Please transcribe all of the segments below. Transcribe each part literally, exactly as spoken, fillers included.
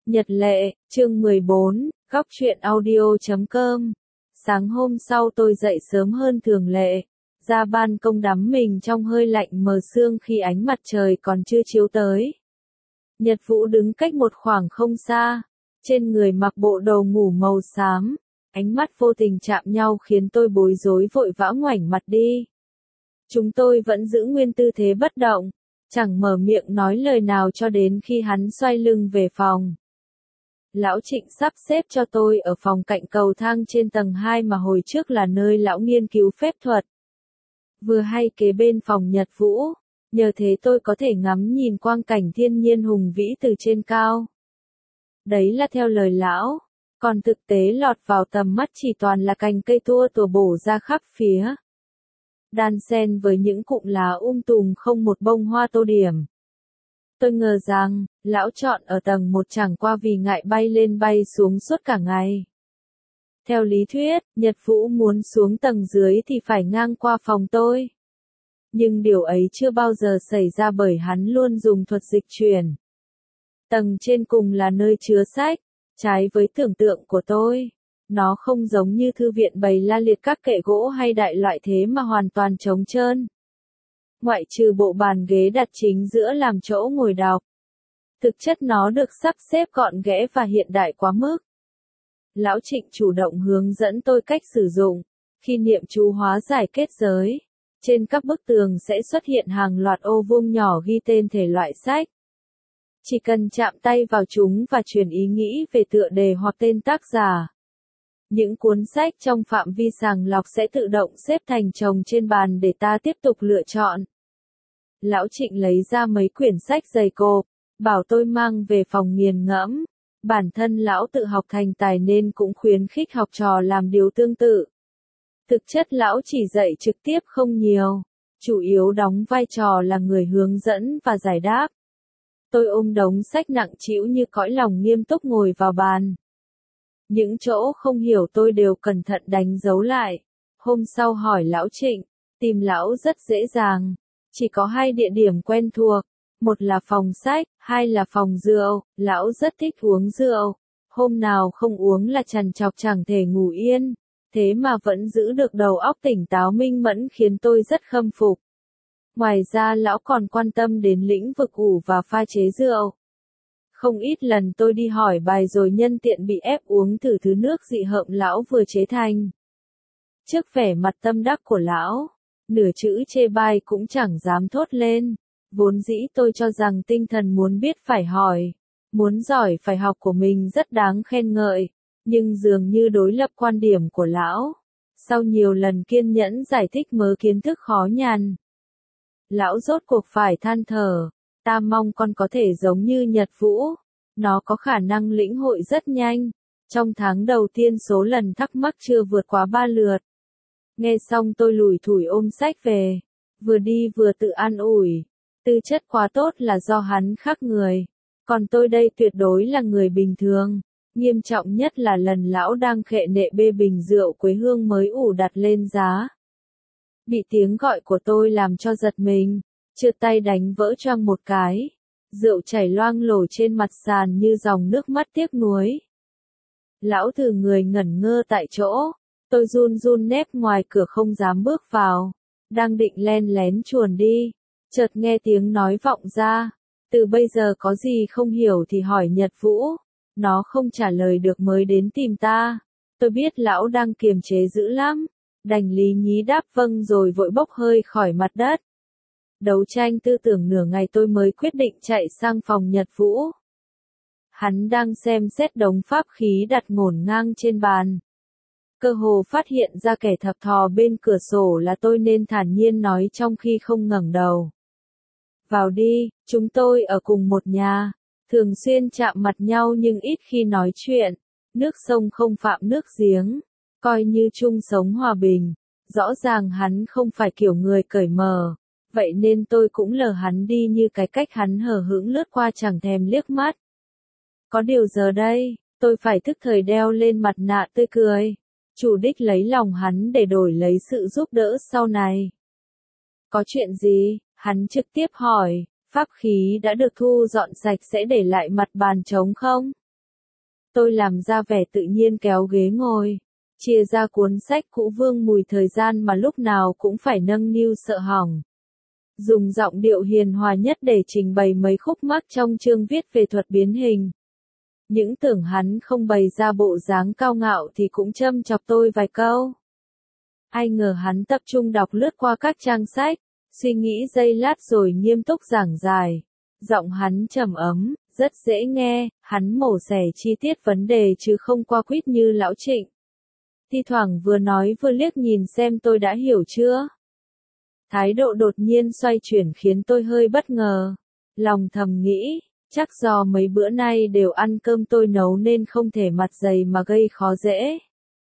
Nhật lệ, chương mười bốn, góc truyện audio chấm com. Sáng hôm sau tôi dậy sớm hơn thường lệ, ra ban công đắm mình trong hơi lạnh mờ sương khi ánh mặt trời còn chưa chiếu tới. Nhật Vũ đứng cách một khoảng không xa, trên người mặc bộ đồ ngủ màu xám, ánh mắt vô tình chạm nhau khiến tôi bối rối vội vã ngoảnh mặt đi. Chúng tôi vẫn giữ nguyên tư thế bất động, chẳng mở miệng nói lời nào cho đến khi hắn xoay lưng về phòng. Lão Trịnh sắp xếp cho tôi ở phòng cạnh cầu thang trên tầng hai mà hồi trước là nơi lão nghiên cứu phép thuật. Vừa hay kế bên phòng Nhật Vũ, nhờ thế tôi có thể ngắm nhìn quang cảnh thiên nhiên hùng vĩ từ trên cao. Đấy là theo lời lão, còn thực tế lọt vào tầm mắt chỉ toàn là cành cây tua tủa bổ ra khắp phía. Đan xen với những cụm lá um tùm không một bông hoa tô điểm. Tôi ngờ rằng, lão chọn ở tầng một chẳng qua vì ngại bay lên bay xuống suốt cả ngày. Theo lý thuyết, Nhật Vũ muốn xuống tầng dưới thì phải ngang qua phòng tôi. Nhưng điều ấy chưa bao giờ xảy ra bởi hắn luôn dùng thuật dịch chuyển. Tầng trên cùng là nơi chứa sách, trái với tưởng tượng của tôi. Nó không giống như thư viện bày la liệt các kệ gỗ hay đại loại thế mà hoàn toàn trống trơn. Ngoại trừ bộ bàn ghế đặt chính giữa làm chỗ ngồi đọc. Thực chất nó được sắp xếp gọn ghẽ và hiện đại quá mức. Lão Trịnh chủ động hướng dẫn tôi cách sử dụng. Khi niệm chú hóa giải kết giới, trên các bức tường sẽ xuất hiện hàng loạt ô vuông nhỏ ghi tên thể loại sách. Chỉ cần chạm tay vào chúng và truyền ý nghĩ về tựa đề hoặc tên tác giả. Những cuốn sách trong phạm vi sàng lọc sẽ tự động xếp thành chồng trên bàn để ta tiếp tục lựa chọn. Lão Trịnh lấy ra mấy quyển sách dày cộp, bảo tôi mang về phòng nghiền ngẫm. Bản thân lão tự học thành tài nên cũng khuyến khích học trò làm điều tương tự. Thực chất lão chỉ dạy trực tiếp không nhiều, chủ yếu đóng vai trò là người hướng dẫn và giải đáp. Tôi ôm đống sách nặng trĩu như cõi lòng nghiêm túc ngồi vào bàn. Những chỗ không hiểu tôi đều cẩn thận đánh dấu lại. Hôm sau hỏi lão Trịnh, tìm lão rất dễ dàng. Chỉ có hai địa điểm quen thuộc. Một là phòng sách, hai là phòng rượu. Lão rất thích uống rượu. Hôm nào không uống là trằn trọc chẳng thể ngủ yên. Thế mà vẫn giữ được đầu óc tỉnh táo minh mẫn khiến tôi rất khâm phục. Ngoài ra lão còn quan tâm đến lĩnh vực ủ và pha chế rượu. Không ít lần tôi đi hỏi bài rồi nhân tiện bị ép uống thử thứ nước dị hợm lão vừa chế thành. Trước vẻ mặt tâm đắc của lão, nửa chữ chê bai cũng chẳng dám thốt lên. Vốn dĩ tôi cho rằng tinh thần muốn biết phải hỏi, muốn giỏi phải học của mình rất đáng khen ngợi, nhưng dường như đối lập quan điểm của lão. Sau nhiều lần kiên nhẫn giải thích mớ kiến thức khó nhằn, lão rốt cuộc phải than thở. Ta mong con có thể giống như Nhật Vũ. Nó có khả năng lĩnh hội rất nhanh. Trong tháng đầu tiên số lần thắc mắc chưa vượt quá ba lượt. Nghe xong tôi lủi thủi ôm sách về. Vừa đi vừa tự an ủi. Tư chất quá tốt là do hắn khác người. Còn tôi đây tuyệt đối là người bình thường. Nghiêm trọng nhất là lần lão đang khệ nệ bê bình rượu quê hương mới ủ đặt lên giá. Bị tiếng gọi của tôi làm cho giật mình. Trượt tay đánh vỡ choang một cái. Rượu chảy loang lổ trên mặt sàn như dòng nước mắt tiếc nuối. Lão thử người ngẩn ngơ tại chỗ. Tôi run run nép ngoài cửa không dám bước vào. Đang định len lén chuồn đi. Chợt nghe tiếng nói vọng ra. Từ bây giờ có gì không hiểu thì hỏi Nhật Vũ. Nó không trả lời được mới đến tìm ta. Tôi biết lão đang kiềm chế dữ lắm. Đành lý nhí đáp vâng rồi vội bốc hơi khỏi mặt đất. Đấu tranh tư tưởng nửa ngày tôi mới quyết định chạy sang phòng Nhật Vũ. Hắn đang xem xét đống pháp khí đặt ngổn ngang trên bàn. Cơ hồ phát hiện ra kẻ thập thò bên cửa sổ là tôi nên thản nhiên nói trong khi không ngẩng đầu. Vào đi, chúng tôi ở cùng một nhà, thường xuyên chạm mặt nhau nhưng ít khi nói chuyện. Nước sông không phạm nước giếng, coi như chung sống hòa bình. Rõ ràng hắn không phải kiểu người cởi mở. Vậy nên tôi cũng lờ hắn đi như cái cách hắn hờ hững lướt qua chẳng thèm liếc mắt. Có điều giờ đây, tôi phải thức thời đeo lên mặt nạ tươi cười. Chủ đích lấy lòng hắn để đổi lấy sự giúp đỡ sau này. Có chuyện gì? Hắn trực tiếp hỏi. Pháp khí đã được thu dọn sạch sẽ để lại mặt bàn trống không? Tôi làm ra vẻ tự nhiên kéo ghế ngồi, chia ra cuốn sách cũ vương mùi thời gian mà lúc nào cũng phải nâng niu sợ hỏng. Dùng giọng điệu hiền hòa nhất để trình bày mấy khúc mắc trong chương viết về thuật biến hình. Những tưởng hắn không bày ra bộ dáng cao ngạo thì cũng châm chọc tôi vài câu. Ai ngờ hắn tập trung đọc lướt qua các trang sách, suy nghĩ giây lát rồi nghiêm túc giảng giải. Giọng hắn trầm ấm, rất dễ nghe, hắn mổ xẻ chi tiết vấn đề chứ không qua quýt như lão Trịnh. Thi thoảng vừa nói vừa liếc nhìn xem tôi đã hiểu chưa. Thái độ đột nhiên xoay chuyển khiến tôi hơi bất ngờ. Lòng thầm nghĩ, chắc do mấy bữa nay đều ăn cơm tôi nấu nên không thể mặt dày mà gây khó dễ.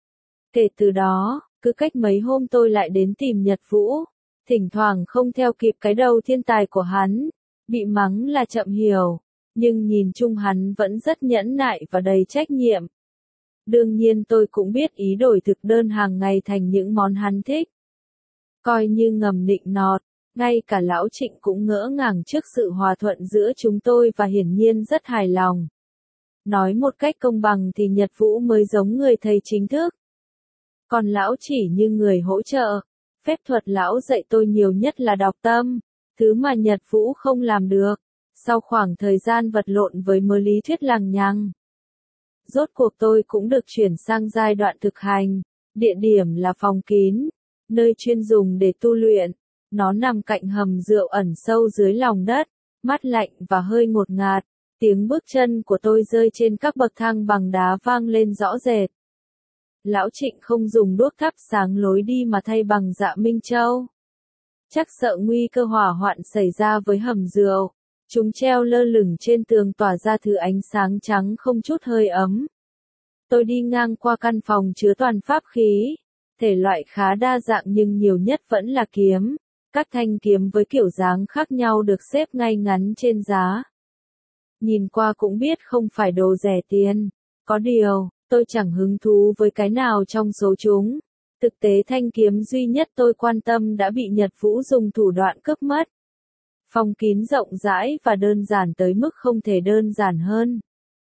Kể từ đó, cứ cách mấy hôm tôi lại đến tìm Nhật Vũ, thỉnh thoảng không theo kịp cái đầu thiên tài của hắn, bị mắng là chậm hiểu, nhưng nhìn chung hắn vẫn rất nhẫn nại và đầy trách nhiệm. Đương nhiên tôi cũng biết ý đổi thực đơn hàng ngày thành những món hắn thích. Coi như ngầm nịnh nọt, ngay cả lão Trịnh cũng ngỡ ngàng trước sự hòa thuận giữa chúng tôi và hiển nhiên rất hài lòng. Nói một cách công bằng thì Nhật Vũ mới giống người thầy chính thức. Còn lão chỉ như người hỗ trợ. Phép thuật lão dạy tôi nhiều nhất là đọc tâm, thứ mà Nhật Vũ không làm được. Sau khoảng thời gian vật lộn với mớ lý thuyết lằng nhằng, rốt cuộc tôi cũng được chuyển sang giai đoạn thực hành. Địa điểm là phòng kín, nơi chuyên dùng để tu luyện. Nó nằm cạnh hầm rượu ẩn sâu dưới lòng đất, mát lạnh và hơi ngột ngạt. Tiếng bước chân của tôi rơi trên các bậc thang bằng đá vang lên rõ rệt. Lão Trịnh không dùng đuốc thắp sáng lối đi mà thay bằng dạ Minh Châu. Chắc sợ nguy cơ hỏa hoạn xảy ra với hầm rượu. Chúng treo lơ lửng trên tường tỏa ra thứ ánh sáng trắng không chút hơi ấm. Tôi đi ngang qua căn phòng chứa toàn pháp khí. Thể loại khá đa dạng nhưng nhiều nhất vẫn là kiếm. Các thanh kiếm với kiểu dáng khác nhau được xếp ngay ngắn trên giá. Nhìn qua cũng biết không phải đồ rẻ tiền. Có điều, tôi chẳng hứng thú với cái nào trong số chúng. Thực tế thanh kiếm duy nhất tôi quan tâm đã bị Nhật Vũ dùng thủ đoạn cướp mất. Phòng kín rộng rãi và đơn giản tới mức không thể đơn giản hơn.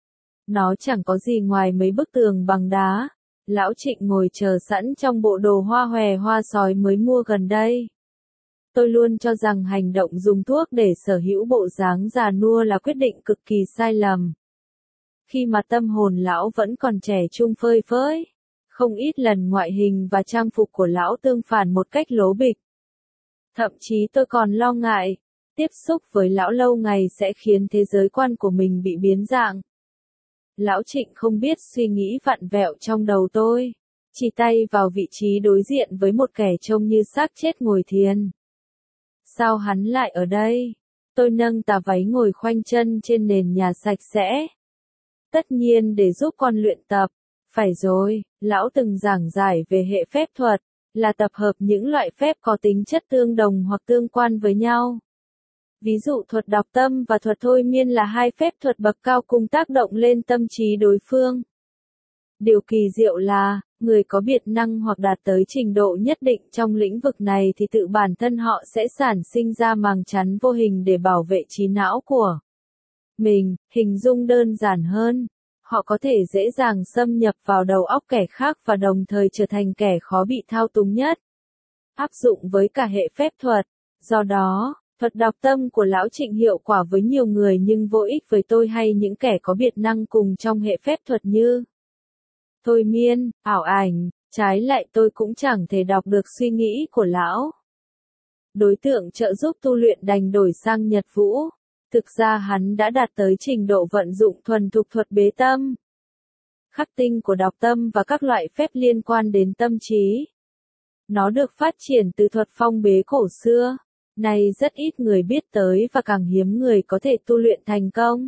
Nó chẳng có gì ngoài mấy bức tường bằng đá. Lão Trịnh ngồi chờ sẵn trong bộ đồ hoa hòe hoa sói mới mua gần đây. Tôi luôn cho rằng hành động dùng thuốc để sở hữu bộ dáng già nua là quyết định cực kỳ sai lầm. Khi mà tâm hồn lão vẫn còn trẻ trung phơi phới, không ít lần ngoại hình và trang phục của lão tương phản một cách lố bịch. Thậm chí tôi còn lo ngại, tiếp xúc với lão lâu ngày sẽ khiến thế giới quan của mình bị biến dạng. Lão Trịnh không biết suy nghĩ vặn vẹo trong đầu tôi, chỉ tay vào vị trí đối diện với một kẻ trông như xác chết ngồi thiền. Sao hắn lại ở đây? Tôi nâng tà váy ngồi khoanh chân trên nền nhà sạch sẽ. Tất nhiên để giúp con luyện tập. Phải rồi, lão từng giảng giải về hệ phép thuật, là tập hợp những loại phép có tính chất tương đồng hoặc tương quan với nhau. Ví dụ thuật đọc tâm và thuật thôi miên là hai phép thuật bậc cao cùng tác động lên tâm trí đối phương. Điều kỳ diệu là, người có biệt năng hoặc đạt tới trình độ nhất định trong lĩnh vực này thì tự bản thân họ sẽ sản sinh ra màng chắn vô hình để bảo vệ trí não của mình. Hình dung đơn giản hơn, họ có thể dễ dàng xâm nhập vào đầu óc kẻ khác và đồng thời trở thành kẻ khó bị thao túng nhất. Áp dụng với cả hệ phép thuật. Do đó, thuật đọc tâm của lão Trịnh hiệu quả với nhiều người nhưng vô ích với tôi hay những kẻ có biệt năng cùng trong hệ phép thuật như thôi miên, ảo ảnh. Trái lại tôi cũng chẳng thể đọc được suy nghĩ của lão. Đối tượng trợ giúp tu luyện đành đổi sang Nhật Vũ. Thực ra hắn đã đạt tới trình độ vận dụng thuần thục thuật bế tâm, khắc tinh của đọc tâm và các loại phép liên quan đến tâm trí. Nó được phát triển từ thuật phong bế cổ xưa, nay rất ít người biết tới và càng hiếm người có thể tu luyện thành công.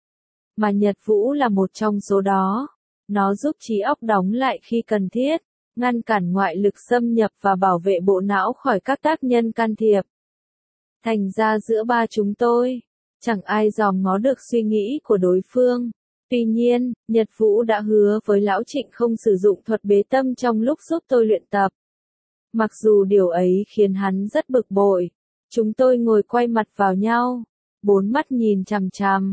Mà Nhật Vũ là một trong số đó. Nó giúp trí óc đóng lại khi cần thiết, ngăn cản ngoại lực xâm nhập và bảo vệ bộ não khỏi các tác nhân can thiệp. Thành ra giữa ba chúng tôi, chẳng ai dòm ngó được suy nghĩ của đối phương. Tuy nhiên, Nhật Vũ đã hứa với lão Trịnh không sử dụng thuật bế tâm trong lúc giúp tôi luyện tập. Mặc dù điều ấy khiến hắn rất bực bội. Chúng tôi ngồi quay mặt vào nhau, bốn mắt nhìn chằm chằm,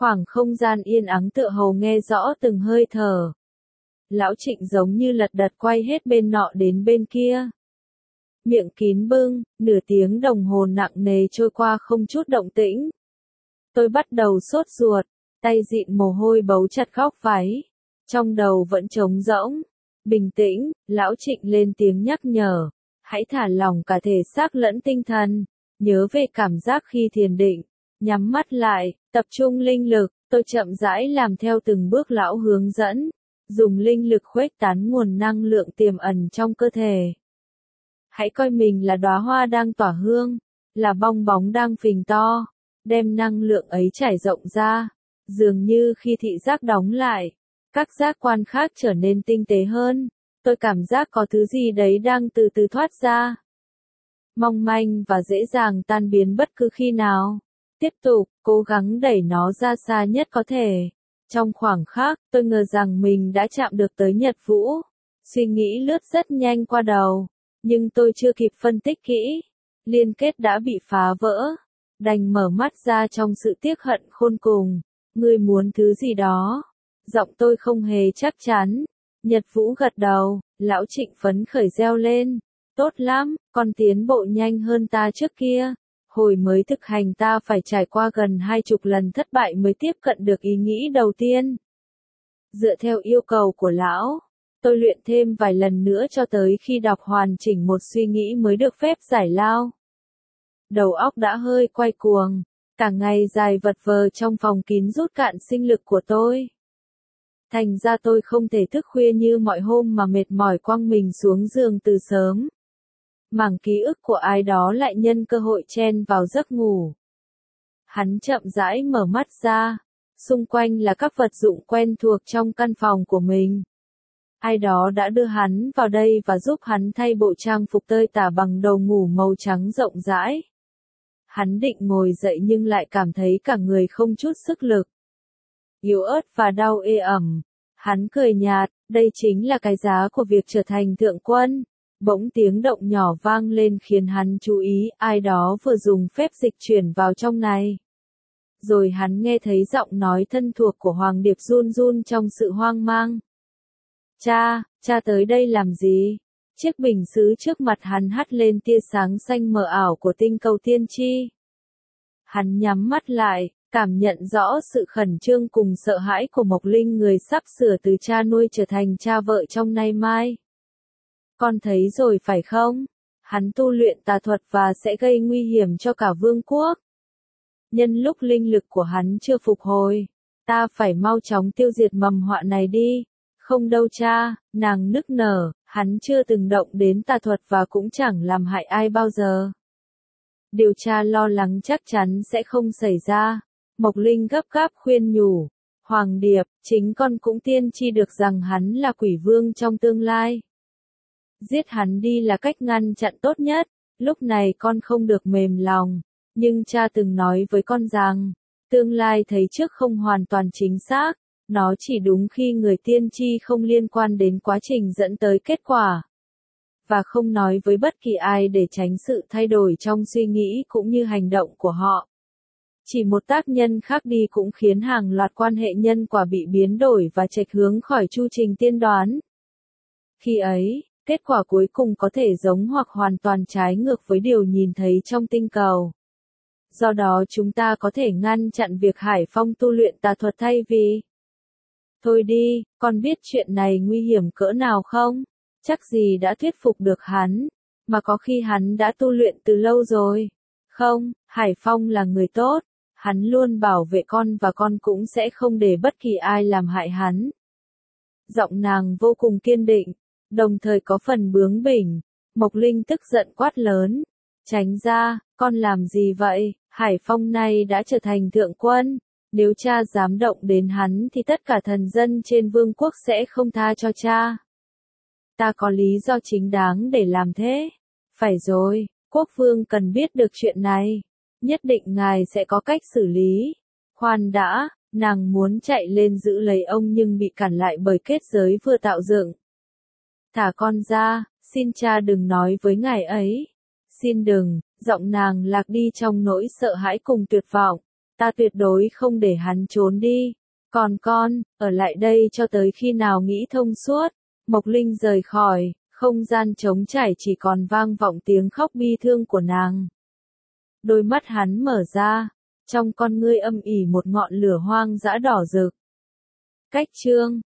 Khoảng không gian yên ắng tựa hồ nghe rõ từng hơi thở. Lão Trịnh giống như lật đật quay hết bên nọ đến bên kia. Miệng kín bưng, nửa tiếng đồng hồ nặng nề trôi qua không chút động tĩnh. Tôi bắt đầu sốt ruột, tay dịn mồ hôi bấu chặt góc váy. Trong đầu vẫn trống rỗng. Bình tĩnh, Lão Trịnh lên tiếng nhắc nhở. Hãy thả lỏng cả thể xác lẫn tinh thần. Nhớ về cảm giác khi thiền định. Nhắm mắt lại, tập trung linh lực. Tôi chậm rãi làm theo từng bước lão hướng dẫn. Dùng linh lực khuếch tán nguồn năng lượng tiềm ẩn trong cơ thể. Hãy coi mình là đóa hoa đang tỏa hương, là bong bóng đang phình to, đem năng lượng ấy trải rộng ra. Dường như khi thị giác đóng lại, các giác quan khác trở nên tinh tế hơn. Tôi cảm giác có thứ gì đấy đang từ từ thoát ra. Mong manh và dễ dàng tan biến bất cứ khi nào. Tiếp tục, cố gắng đẩy nó ra xa nhất có thể. Trong khoảng khắc, tôi ngờ rằng mình đã chạm được tới Nhật Vũ. Suy nghĩ lướt rất nhanh qua đầu. Nhưng tôi chưa kịp phân tích kỹ. Liên kết đã bị phá vỡ. Đành mở mắt ra trong sự tiếc hận khôn cùng. Ngươi muốn thứ gì đó. Giọng tôi không hề chắc chắn. Nhật Vũ gật đầu. Lão Trịnh phấn khởi reo lên. Tốt lắm, con tiến bộ nhanh hơn ta trước kia. Hồi mới thực hành ta phải trải qua gần hai chục lần thất bại mới tiếp cận được ý nghĩ đầu tiên. Dựa theo yêu cầu của lão, tôi luyện thêm vài lần nữa cho tới khi đọc hoàn chỉnh một suy nghĩ mới được phép giải lao. Đầu óc đã hơi quay cuồng, cả ngày dài vật vờ trong phòng kín rút cạn sinh lực của tôi. Thành ra tôi không thể thức khuya như mọi hôm mà mệt mỏi quăng mình xuống giường từ sớm. Mảng ký ức của ai đó lại nhân cơ hội chen vào giấc ngủ. Hắn chậm rãi mở mắt ra, xung quanh là các vật dụng quen thuộc trong căn phòng của mình. Ai đó đã đưa hắn vào đây và giúp hắn thay bộ trang phục tơi tả bằng đồ ngủ màu trắng rộng rãi. Hắn định ngồi dậy nhưng lại cảm thấy cả người không chút sức lực. Yếu ớt và đau ê ẩm. Hắn cười nhạt, đây chính là cái giá của việc trở thành thượng quân. Bỗng tiếng động nhỏ vang lên khiến hắn chú ý, ai đó vừa dùng phép dịch chuyển vào trong này. Rồi hắn nghe thấy giọng nói thân thuộc của Hoàng Điệp run run trong sự hoang mang. Cha, cha tới đây làm gì? Chiếc bình sứ trước mặt hắn hắt lên tia sáng xanh mờ ảo của tinh cầu tiên tri. Hắn nhắm mắt lại, cảm nhận rõ sự khẩn trương cùng sợ hãi của Mộc Linh, người sắp sửa từ cha nuôi trở thành cha vợ trong nay mai. Con thấy rồi phải không? Hắn tu luyện tà thuật và sẽ gây nguy hiểm cho cả vương quốc. Nhân lúc linh lực của hắn chưa phục hồi, ta phải mau chóng tiêu diệt mầm họa này đi. Không đâu cha, nàng nức nở, hắn chưa từng động đến tà thuật và cũng chẳng làm hại ai bao giờ. Điều cha lo lắng chắc chắn sẽ không xảy ra. Mộc Linh gấp gáp khuyên nhủ. Hoàng Điệp, chính con cũng tiên tri được rằng hắn là quỷ vương trong tương lai. Giết hắn đi là cách ngăn chặn tốt nhất. Lúc này con không được mềm lòng. Nhưng cha từng nói với con rằng, tương lai thấy trước không hoàn toàn chính xác. Nó chỉ đúng khi người tiên tri không liên quan đến quá trình dẫn tới kết quả. Và không nói với bất kỳ ai để tránh sự thay đổi trong suy nghĩ cũng như hành động của họ. Chỉ một tác nhân khác đi cũng khiến hàng loạt quan hệ nhân quả bị biến đổi và chệch hướng khỏi chu trình tiên đoán. Khi ấy, kết quả cuối cùng có thể giống hoặc hoàn toàn trái ngược với điều nhìn thấy trong tinh cầu. Do đó chúng ta có thể ngăn chặn việc Hải Phong tu luyện tà thuật thay vì... Thôi đi, con biết chuyện này nguy hiểm cỡ nào không? Chắc gì đã thuyết phục được hắn, mà có khi hắn đã tu luyện từ lâu rồi. Không, Hải Phong là người tốt, hắn luôn bảo vệ con và con cũng sẽ không để bất kỳ ai làm hại hắn. Giọng nàng vô cùng kiên định, đồng thời có phần bướng bỉnh. Mộc Linh tức giận quát lớn. Tránh ra, con làm gì vậy? Hải Phong này đã trở thành thượng quân. Nếu cha dám động đến hắn thì tất cả thần dân trên vương quốc sẽ không tha cho cha. Ta có lý do chính đáng để làm thế. Phải rồi, quốc vương cần biết được chuyện này. Nhất định ngài sẽ có cách xử lý. Khoan đã, nàng muốn chạy lên giữ lấy ông nhưng bị cản lại bởi kết giới vừa tạo dựng. Thả con ra, xin cha đừng nói với ngài ấy. Xin đừng, giọng nàng lạc đi trong nỗi sợ hãi cùng tuyệt vọng. ta tuyệt đối không để hắn trốn đi. Còn con, ở lại đây cho tới khi nào nghĩ thông suốt. Mộc Linh rời khỏi, không gian trống trải chỉ còn vang vọng tiếng khóc bi thương của nàng. Đôi mắt hắn mở ra, trong con ngươi âm ỉ một ngọn lửa hoang dã đỏ rực. Cách chương